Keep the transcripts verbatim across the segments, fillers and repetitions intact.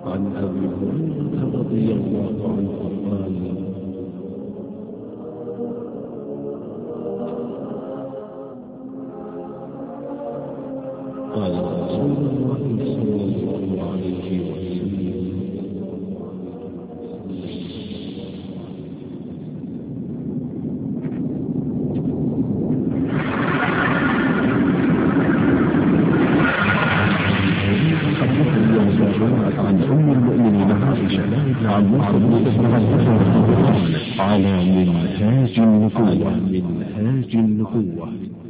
عن أبي هريرة رضي الله عنه قال قال رسول الله صلى الله عليه وسلم عن أم المؤمنين عائشة عن على منهاج النبوة منهاج النبوة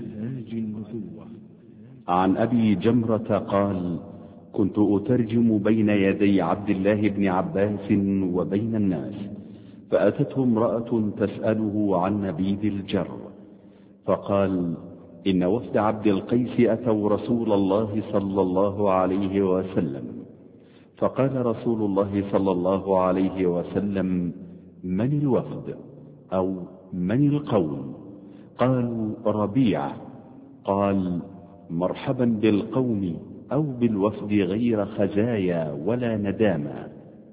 عن أبي جمرة قال: كنت أترجم بين يدي عبد الله بن عباس وبين الناس، فأتته امرأة تسأله عن نبيذ الجر، فقال: إن وفد عبد القيس أتوا رسول الله صلى الله عليه وسلم، فقال رسول الله صلى الله عليه وسلم: من الوفد؟ أو من القوم؟ قالوا: ربيع. قال: مرحبا بالقوم أو بالوفد غير خزايا ولا ندامة.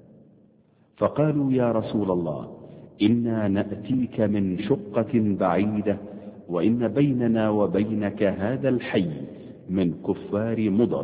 فقالوا: يا رسول الله، إنا نأتيك من شقة بعيدة، وإن بيننا وبينك هذا الحي من كفار مضر،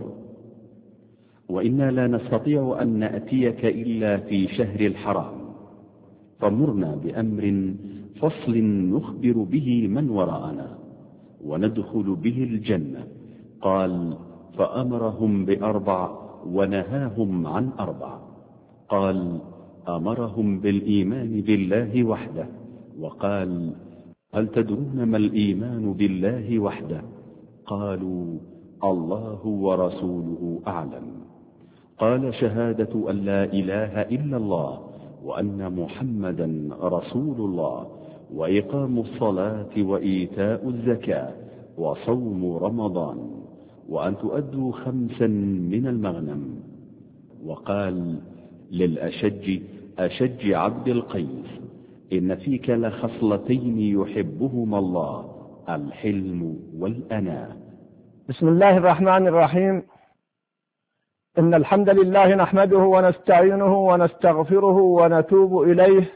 وإنا لا نستطيع أن نأتيك إلا في شهر الحرام، فمرنا بأمر فصل نخبر به من وراءنا وندخل به الجنة. قال: فأمرهم بأربع ونهاهم عن أربع. قال: أمرهم بالإيمان بالله وحده، وقال: هل تدرون ما الإيمان بالله وحده؟ قالوا: الله ورسوله أعلم. قال: شهادة أن لا إله إلا الله وأن محمدا رسول الله، وإقام الصلاة وإيتاء الزكاة وصوم رمضان، وأن تؤدوا خمسا من المغنم. وقال للأشج أشج عبد القيس: إن فيك لخصلتين يحبهما الله، الحلم والأناة. بسم الله الرحمن الرحيم. إن الحمد لله نحمده ونستعينه ونستغفره ونتوب إليه،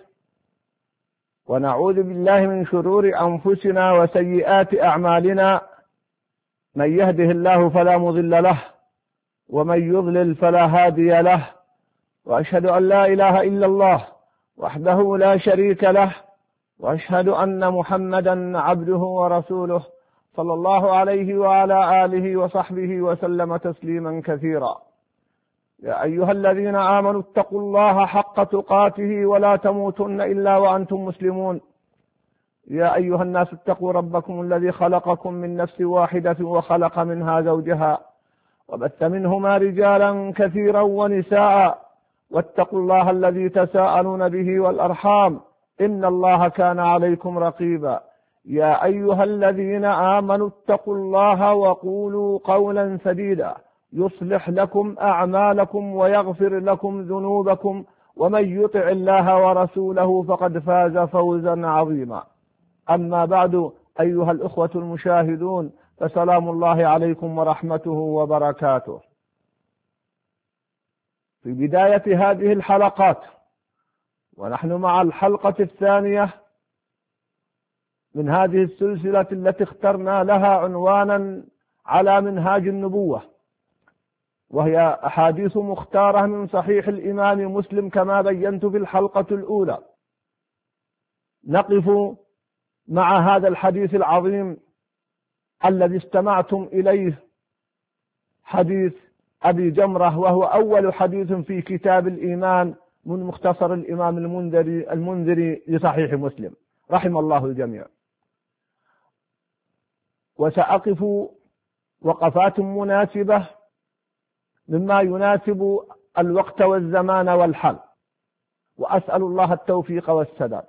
ونعوذ بالله من شرور أنفسنا وسيئات أعمالنا، من يهده الله فلا مضل له، ومن يضلل فلا هادي له، وأشهد أن لا إله إلا الله وحده لا شريك له، وأشهد أن محمدا عبده ورسوله صلى الله عليه وعلى آله وصحبه وسلم تسليما كثيرا. يا أيها الذين آمنوا اتقوا الله حق تقاته ولا تموتن إلا وأنتم مسلمون. يا أيها الناس اتقوا ربكم الذي خلقكم من نفس واحدة وخلق منها زوجها، وبث منهما رجالا كثيرا ونساء، واتقوا الله الذي تساءلون به والأرحام، إن الله كان عليكم رقيبا. يا أيها الذين آمنوا اتقوا الله وقولوا قولا سديدا يصلح لكم أعمالكم ويغفر لكم ذنوبكم، ومن يطع الله ورسوله فقد فاز فوزا عظيما. أما بعد، أيها الأخوة المشاهدون، فسلام الله عليكم ورحمته وبركاته. في بداية هذه الحلقات، ونحن مع الحلقة الثانية من هذه السلسلة التي اخترنا لها عنوانا على منهاج النبوة، وهي أحاديث مختارة من صحيح الإمام مسلم كما بينت في الحلقة الأولى. نقف مع هذا الحديث العظيم الذي استمعتم إليه، حديث أبي جمرة، وهو أول حديث في كتاب الإيمان من مختصر الإمام المنذري المنذري لصحيح مسلم رحم الله الجميع. وسأقف وقفات مناسبة مما يناسب الوقت والزمان والحال، وأسأل الله التوفيق والسداد.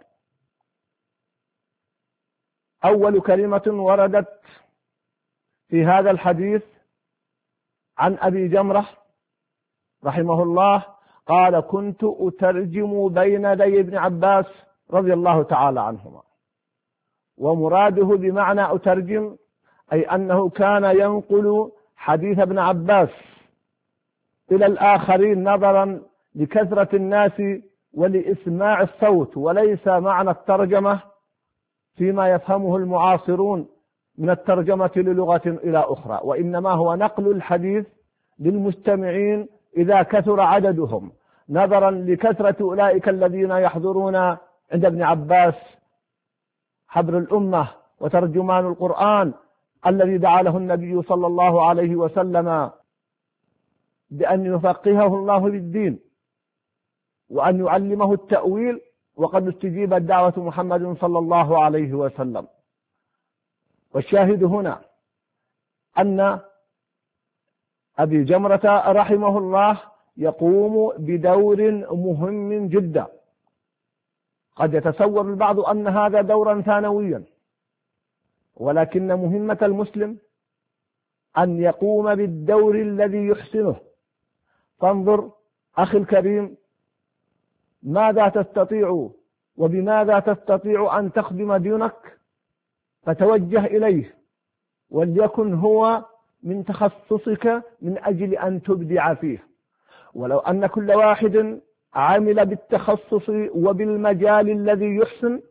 أول كلمة وردت في هذا الحديث عن أبي جمرة رحمه الله قال: كنت أترجم بين يدي ابن عباس رضي الله تعالى عنهما. ومراده بمعنى أترجم أي أنه كان ينقل حديث ابن عباس إلى الآخرين نظرا لكثرة الناس ولإسماع الصوت، وليس معنى الترجمة فيما يفهمه المعاصرون من الترجمة للغة إلى أخرى، وإنما هو نقل الحديث للمستمعين إذا كثر عددهم، نظرا لكثرة أولئك الذين يحضرون عند ابن عباس حبر الأمة وترجمان القرآن الذي دعا له النبي صلى الله عليه وسلم بأن يفقهه الله بالدين وأن يعلمه التأويل، وقد استجيبت دعوة محمد صلى الله عليه وسلم. والشاهد هنا أن أبي جمرة رحمه الله يقوم بدور مهم جدا. قد يتصور البعض أن هذا دورا ثانويا، ولكن مهمة المسلم أن يقوم بالدور الذي يحسنه. فانظر أخي الكريم، ماذا تستطيع وبماذا تستطيع أن تخدم دينك، فتوجه إليه وليكن هو من تخصصك من أجل أن تبدع فيه. ولو أن كل واحد عمل بالتخصص وبالمجال الذي يحسن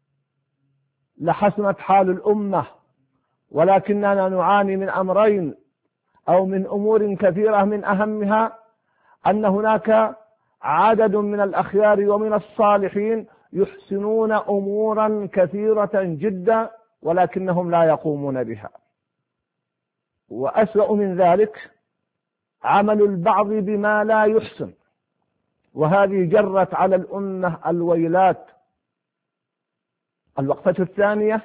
لحسنت حال الأمة، ولكننا نعاني من أمرين أو من أمور كثيرة، من أهمها أن هناك عدد من الأخيار ومن الصالحين يحسنون أمورا كثيرة جدا ولكنهم لا يقومون بها. وأسوأ من ذلك عمل البعض بما لا يحسن، وهذه جرت على الأمة الويلات. الوقفة الثانية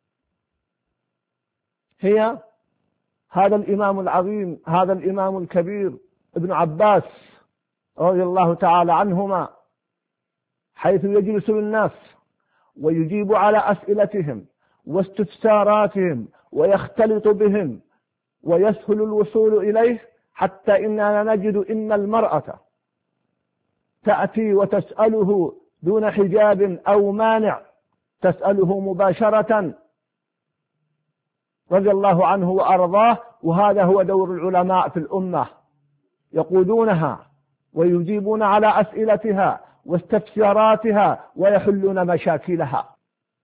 هي هذا الإمام العظيم، هذا الإمام الكبير ابن عباس رضي الله تعالى عنهما، حيث يجلس للناس ويجيب على أسئلتهم واستفساراتهم ويختلط بهم ويسهل الوصول إليه، حتى إننا نجد إن المرأة تأتي وتسأله دون حجاب أو مانع، تسأله مباشرة رضي الله عنه وأرضاه. وهذا هو دور العلماء في الأمة، يقودونها ويجيبون على أسئلتها واستفساراتها ويحلون مشاكلها.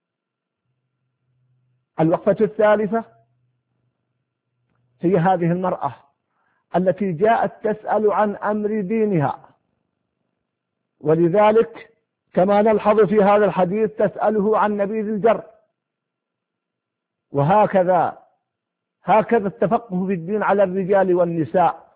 الوقفة الثالثة هي هذه المرأة التي جاءت تسأل عن أمر دينها، ولذلك كما نلحظ في هذا الحديث تسأله عن نبيذ الجر. وهكذا هكذا التفقه في الدين على الرجال والنساء.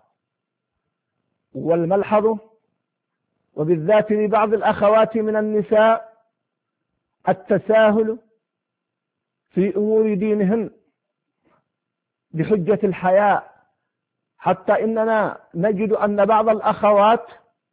والملحظ وبالذات لبعض الأخوات من النساء التساهل في أمور دينهن بحجة الحياء، حتى إننا نجد أن بعض الأخوات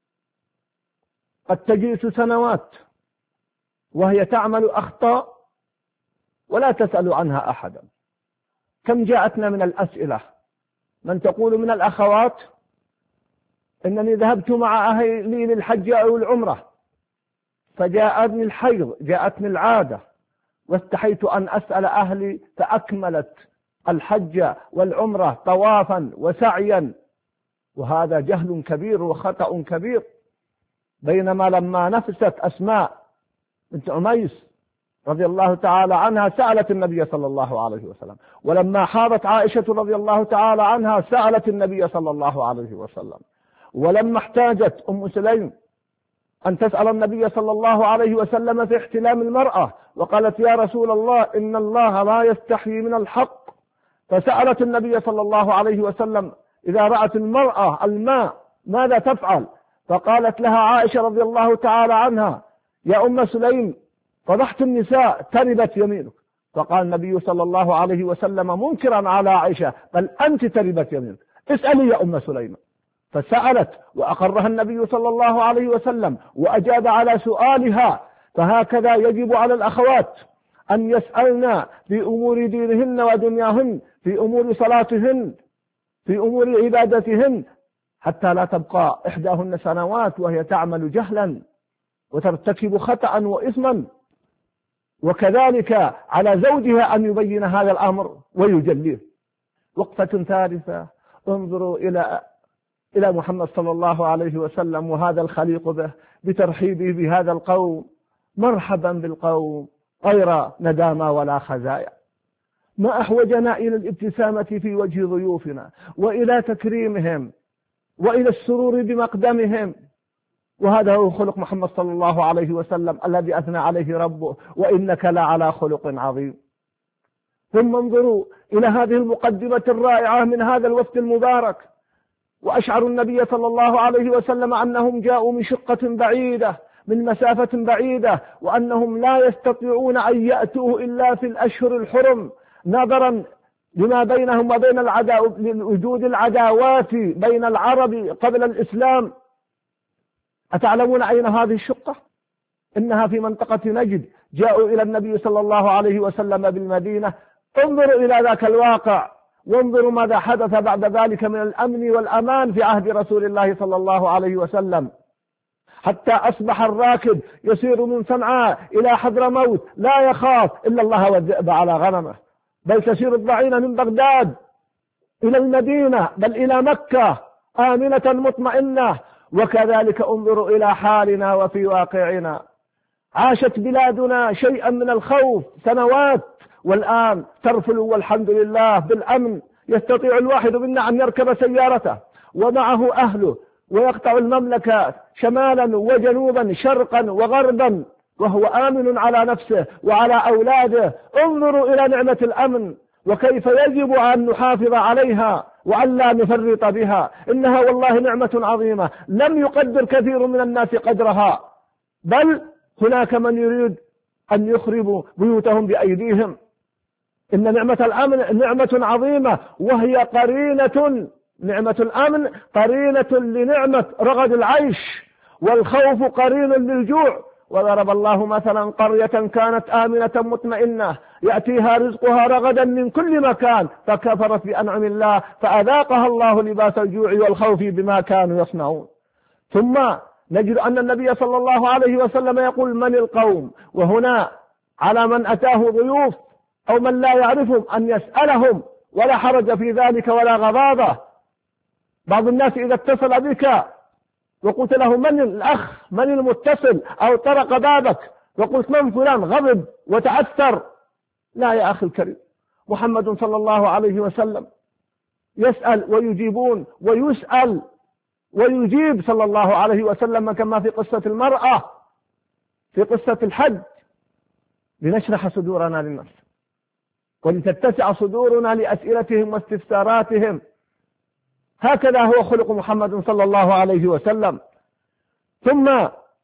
قد تجلس سنوات وهي تعمل أخطاء ولا تسأل عنها أحدا. كم جاءتنا من الأسئلة، من تقول من الأخوات إنني ذهبت مع أهلي للحج أو العمرة فجاءتني الحيض، جاءتني العادة، واستحيت أن أسأل أهلي فأكملت الحج والعمرة طوافا وسعيا. وهذا جهل كبير وخطأ كبير. بينما لما نفست أسماء بنت عميس رضي الله تعالى عنها سألت النبي صلى الله عليه وسلم، ولما حاضت عائشة رضي الله تعالى عنها سألت النبي صلى الله عليه وسلم، ولما احتاجت أم سليم أن تسأل النبي صلى الله عليه وسلم في احتلام المرأة وقالت يا رسول الله إن الله لا يستحيي من الحق، فسألت النبي صلى الله عليه وسلم إذا رأت المرأة الماء ماذا تفعل؟ فقالت لها عائشة رضي الله تعالى عنها يا أم سليم فضحت النساء تربت يمينك. فقال النبي صلى الله عليه وسلم منكرا على عائشة بل أنت تربت يمينك، اسألي يا أم سليم. فسألت وأقرها النبي صلى الله عليه وسلم وأجاب على سؤالها. فهكذا يجب على الأخوات أن يسألن في أمور دينهن ودنياهن، في أمور صلاتهن، في أمور عبادتهن، حتى لا تبقى إحداهن سنوات وهي تعمل جهلا وترتكب خطأ وإثما. وكذلك على زوجها أن يبين هذا الأمر ويجليه. وقفة ثالثة، انظروا إلى إلى محمد صلى الله عليه وسلم وهذا الخليق به بترحيبه بهذا القوم: مرحبا بالقوم غير ندامى ولا خزايا. ما أحوجنا إلى الابتسامة في وجه ضيوفنا وإلى تكريمهم وإلى السرور بمقدمهم، وهذا هو خلق محمد صلى الله عليه وسلم الذي أثنى عليه ربه: وإنك لعلى خلق عظيم. ثم انظروا إلى هذه المقدمة الرائعة من هذا الوفد المبارك، وأشعروا النبي صلى الله عليه وسلم أنهم جاءوا من شقة بعيدة، من مسافة بعيدة، وأنهم لا يستطيعون أن يأتوا إلا في الأشهر الحرم، نظرا لما بينهم وبين العداء، لوجود العداوات بين العرب قبل الإسلام. أتعلمون أين هذه الشقة؟ إنها في منطقة نجد. جاءوا إلى النبي صلى الله عليه وسلم بالمدينة. انظروا إلى ذاك الواقع، وانظروا ماذا حدث بعد ذلك من الأمن والأمان في عهد رسول الله صلى الله عليه وسلم، حتى أصبح الراكب يسير من صنعاء إلى حضرموت لا يخاف إلا الله والذئب على غنمه، بل تسير الضعينة من بغداد إلى المدينة بل إلى مكة آمنة مطمئنة. وكذلك انظروا إلى حالنا وفي واقعنا. عاشت بلادنا شيئا من الخوف سنوات، والآن ترفل والحمد لله بالأمن. يستطيع الواحد منا أن يركب سيارته ومعه أهله ويقطع المملكة شمالا وجنوبا شرقا وغربا وهو آمن على نفسه وعلى أولاده. انظروا إلى نعمة الأمن وكيف يجب أن نحافظ عليها وأن لا نفرط بها. إنها والله نعمة عظيمة لم يقدر كثير من الناس قدرها، بل هناك من يريد أن يخربوا بيوتهم بأيديهم. إن نعمة الأمن نعمة عظيمة، وهي قرينة، نعمة الأمن قرينة لنعمة رغد العيش، والخوف قرين للجوع. وضرب الله مثلا قرية كانت آمنة مطمئنة يأتيها رزقها رغدا من كل مكان فكفرت بأنعم الله فأذاقها الله لباس الجوع والخوف بما كانوا يصنعون. ثم نجد أن النبي صلى الله عليه وسلم يقول: من القوم؟ وهنا على من أتاه ضيوف أو من لا يعرفهم أن يسألهم، ولا حرج في ذلك ولا غضاضة. بعض الناس إذا اتصل بك وقلت له: من الأخ؟ من المتصل؟ أو طرق بابك وقلت: من فلان؟ غضب وتأثر. لا يا أخي الكريم، محمد صلى الله عليه وسلم يسأل ويجيبون ويسأل ويجيب صلى الله عليه وسلم، كما في قصة المرأة في قصة الحج، لنشرح صدورنا للناس ولتتسع صدورنا لأسئلتهم واستفساراتهم. هكذا هو خلق محمد صلى الله عليه وسلم. ثم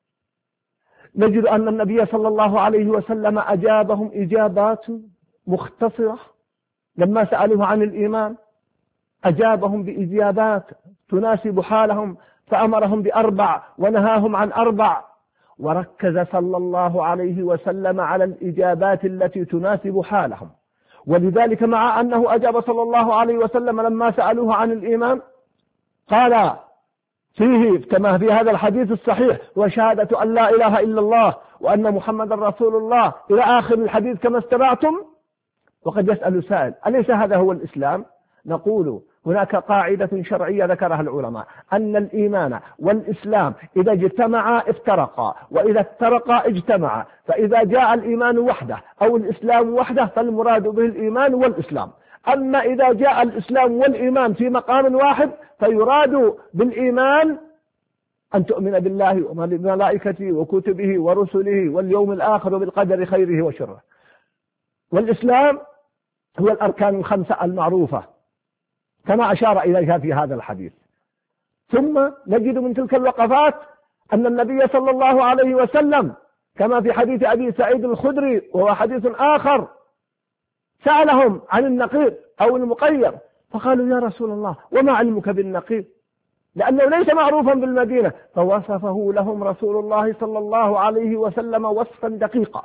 نجد أن النبي صلى الله عليه وسلم أجابهم إجابات مختصرة لما سألوه عن الإيمان، أجابهم بإجابات تناسب حالهم، فأمرهم بأربع ونهاهم عن أربع، وركز صلى الله عليه وسلم على الإجابات التي تناسب حالهم. ولذلك مع أنه أجاب صلى الله عليه وسلم لما سألوه عن الإيمان قال فيه كما في هذا الحديث الصحيح: وشهادة أن لا إله إلا الله وأن محمد رسول الله، إلى آخر الحديث كما استمعتم. وقد يسأل سائل: أليس هذا هو الإسلام؟ نقول هناك قاعدة شرعية ذكرها العلماء، أن الإيمان والإسلام إذا اجتمعا افترقا، وإذا افترقا اجتمعا. فإذا جاء الإيمان وحده أو الإسلام وحده فالمراد به الإيمان والإسلام. أما إذا جاء الإسلام والإيمان في مقام واحد فيراد بالإيمان أن تؤمن بالله وملائكته وكتبه ورسله واليوم الآخر وبالقدر خيره وشره. والإسلام هو الأركان الخمسة المعروفة كما أشار إليها في هذا الحديث. ثم نجد من تلك الوقفات أن النبي صلى الله عليه وسلم كما في حديث أبي سعيد الخدري وهو حديث آخر سألهم عن النقيض أو المقير، فقالوا: يا رسول الله وما علمك بالنقيض؟ لأنه ليس معروفا بالمدينة، فوصفه لهم رسول الله صلى الله عليه وسلم وصفا دقيقا.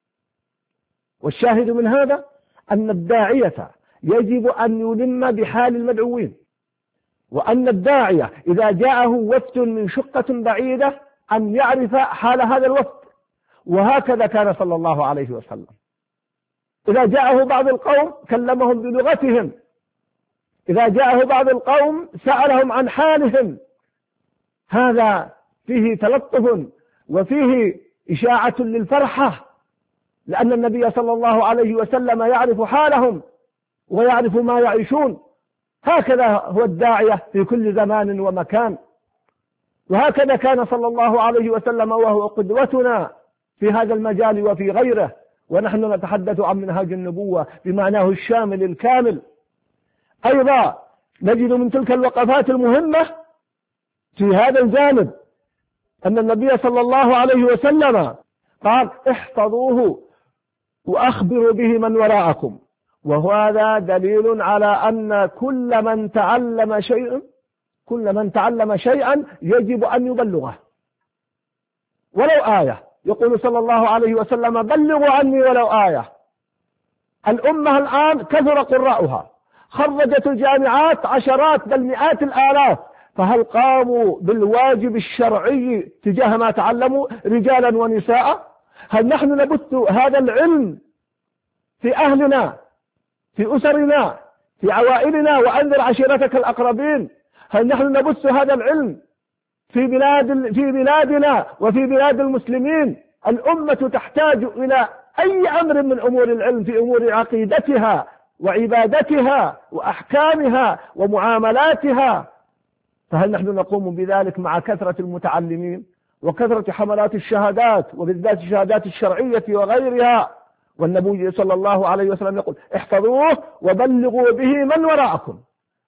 والشاهد من هذا أن الداعية يجب أن يلم بحال المدعوين، وأن الداعية إذا جاءه وفد من شقة بعيدة أن يعرف حال هذا الوفد. وهكذا كان صلى الله عليه وسلم، إذا جاءه بعض القوم كلمهم بلغتهم إذا جاءه بعض القوم سألهم عن حالهم، هذا فيه تلطف وفيه إشاعة للفرحة، لأن النبي صلى الله عليه وسلم يعرف حالهم ويعرف ما يعيشون. هكذا هو الداعية في كل زمان ومكان، وهكذا كان صلى الله عليه وسلم وهو قدوتنا في هذا المجال وفي غيره. ونحن نتحدث عن منهاج النبوة بمعناه الشامل الكامل. أيضا نجد من تلك الوقفات المهمة في هذا الجانب أن النبي صلى الله عليه وسلم قال احفظوه وأخبروا به من وراءكم، وهذا دليل على أن كل من تعلم شيئا كل من تعلم شيئا يجب أن يبلغه ولو آية. يقول صلى الله عليه وسلم بلغوا عني ولو آية. الأمة الآن كثر قراؤها، خرجت الجامعات عشرات بل مئات الآلاف، فهل قاموا بالواجب الشرعي تجاه ما تعلموا رجالا ونساء؟ هل نحن نبث هذا العلم في أهلنا، في أسرنا، في عوائلنا، وأنذر عشيرتك الأقربين؟ هل نحن نبث هذا العلم في بلاد في بلادنا وفي بلاد المسلمين؟ الأمة تحتاج إلى أي أمر من أمور العلم في أمور عقيدتها وعبادتها وأحكامها ومعاملاتها، فهل نحن نقوم بذلك مع كثرة المتعلمين وكثرة حملات الشهادات وبالذات الشهادات الشرعية وغيرها؟ والنبي صلى الله عليه وسلم يقول احفظوه وبلغوا به من وراءكم.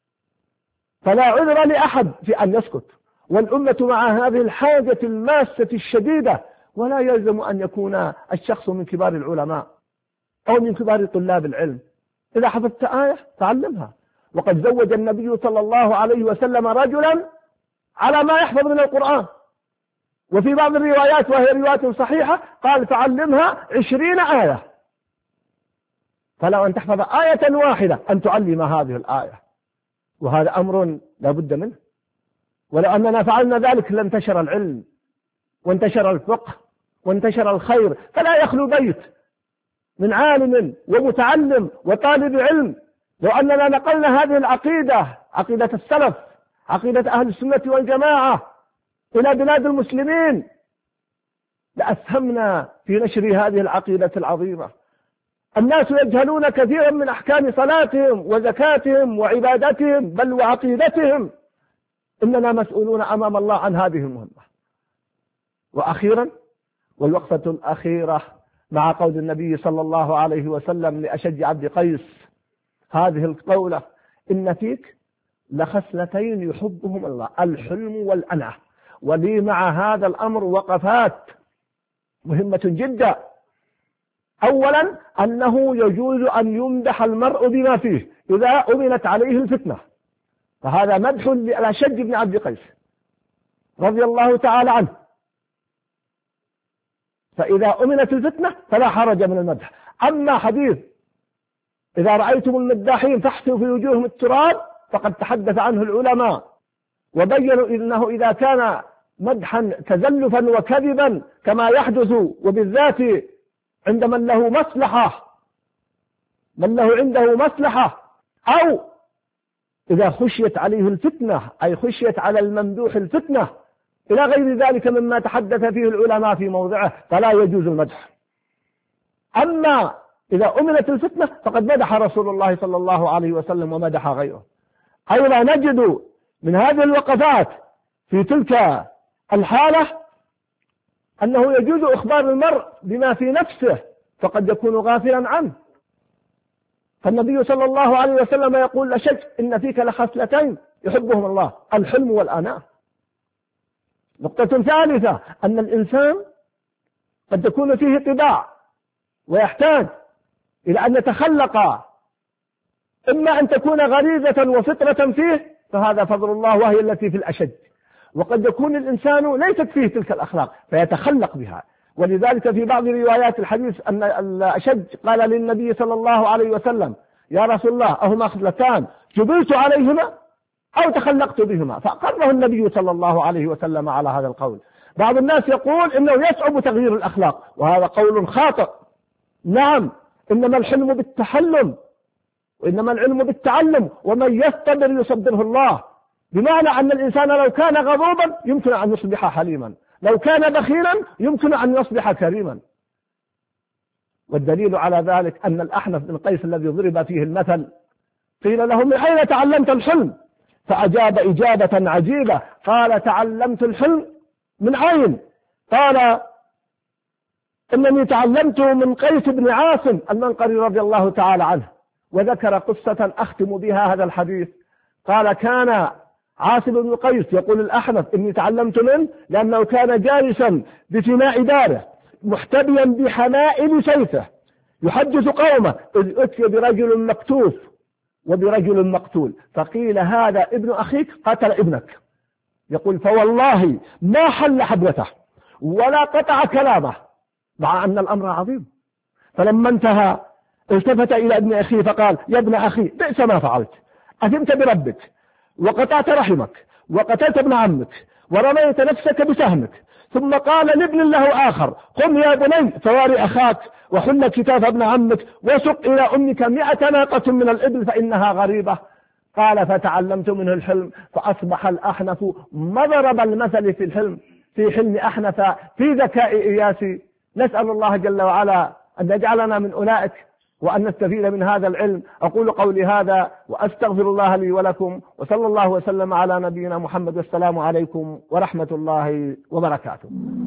فلا عذر لأحد في أن يسكت، والأمة مع هذه الحاجة الماسة الشديدة، ولا يلزم أن يكون الشخص من كبار العلماء أو من كبار طلاب العلم. إذا حفظت آية تعلمها. وقد زوج النبي صلى الله عليه وسلم رجلا على ما يحفظ من القرآن، وفي بعض الروايات وهي روايات صحيحة قال فعلمها عشرين آية، فلو أن تحفظ آية واحدة أن تعلم هذه الآية، وهذا أمر لا بد منه. ولو أننا فعلنا ذلك لانتشر العلم وانتشر الفقه وانتشر الخير، فلا يخلو بيت من عالم ومتعلم وطالب علم. لو أننا نقلنا هذه العقيدة، عقيدة السلف، عقيدة أهل السنة والجماعة، إلى بلاد المسلمين، لأسهمنا في نشر هذه العقيدة العظيمة. الناس يجهلون كثيرا من أحكام صلاتهم وزكاتهم وعبادتهم بل وعقيدتهم. إننا مسؤولون أمام الله عن هذه المهمة. وأخيرا، والوقفة الأخيرة مع قول النبي صلى الله عليه وسلم لأشج عبد قيس هذه القولة: إن فيك لخصلتين يحبهم الله، الحلم والأنعة. ولي مع هذا الأمر وقفات مهمة جدا. أولا، أنه يجوز أن يمدح المرء بما فيه إذا أمنت عليه الفتنة، فهذا مدح لأشج بن عبد قيس رضي الله تعالى عنه، فإذا أمنت الفتنة فلا حرج من المدح. أما حديث إذا رأيتم المداحين فاحثوا في وجوههم التراب، فقد تحدث عنه العلماء وبينوا إنه إذا كان مدحا تزلفا وكذبا كما يحدث، وبالذات عند من له مصلحة من له عنده مصلحة، أو إذا خشيت عليه الفتنة أي خشيت على الممدوح الفتنة إلى غير ذلك مما تحدث فيه العلماء في موضعه، فلا يجوز المدح. أما إذا أمنت الفتنة فقد مدح رسول الله صلى الله عليه وسلم ومدح غيره. أيضا نجد من هذه الوقفات في تلك الحالة أنه يجوز إخبار المرء بما في نفسه فقد يكون غافلا عنه. فالنبي صلى الله عليه وسلم يقول لشج: إن فيك لخصلتين يحبهم الله، الحلم والأناة. نقطة ثالثة: أن الإنسان قد تكون فيه طباع ويحتاج إلى أن يتخلق، إما أن تكون غريزة وفطرة فيه، فهذا فضل الله وهي التي في الأشج، وقد يكون الإنسان ليست فيه تلك الأخلاق فيتخلق بها. ولذلك في بعض روايات الحديث أن الأشج قال للنبي صلى الله عليه وسلم: يا رسول الله، أهما خصلتان جبلت عليهما أو تخلقت بهما؟ فأقره النبي صلى الله عليه وسلم على هذا القول. بعض الناس يقول إنه يصعب تغيير الأخلاق، وهذا قول خاطئ. نعم، إنما الحلم بالتحلم وإنما العلم بالتعلم، ومن يصطبر يصبره الله، بمعنى أن الإنسان لو كان غضوبا يمكن أن يصبح حليما، لو كان بخيلا يمكن أن يصبح كريما. والدليل على ذلك أن الأحنف بن قيس الذي ضرب فيه المثل قيل له: من أين تعلمت الحلم؟ فأجاب إجابة عجيبة، قال: تعلمت الحلم من عين؟ قال: إنني تعلمت من قيس بن عاصم المنقري رضي الله تعالى عنه. وذكر قصة أختم بها هذا الحديث. قال: كان عاصم بن قيس يقول الأحنف: إني تعلمت منه لأنه كان جالسا بفناء داره محتبيا بحمائل سيفه يحدث قومه، إذ أتي برجل مكتوف وبرجل مقتول، فقيل: هذا ابن أخيك قتل ابنك. يقول: فوالله ما حل حبوته ولا قطع كلامه، مع أن الأمر عظيم. فلما انتهى التفت إلى ابن أخيه فقال: يا ابن أخي، بئس ما فعلت، أثمت بربك وقطعت رحمك وقتلت ابن عمك ورميت نفسك بسهمك. ثم قال لابن له آخر: قم يا بني فواري أخاك وحل كتاف ابن عمك وسق إلى أمك مئة ناقة من الإبل فإنها غريبة. قال: فتعلمت منه الحلم، فأصبح الأحنف مضرب المثل في الحلم، في حلم أحنف، في ذكاء إياسي. نسأل الله جل وعلا أن يجعلنا من أولئك وأن نستفيد من هذا العلم. أقول قولي هذا وأستغفر الله لي ولكم، وصلى الله وسلم على نبينا محمد، والسلام عليكم ورحمة الله وبركاته.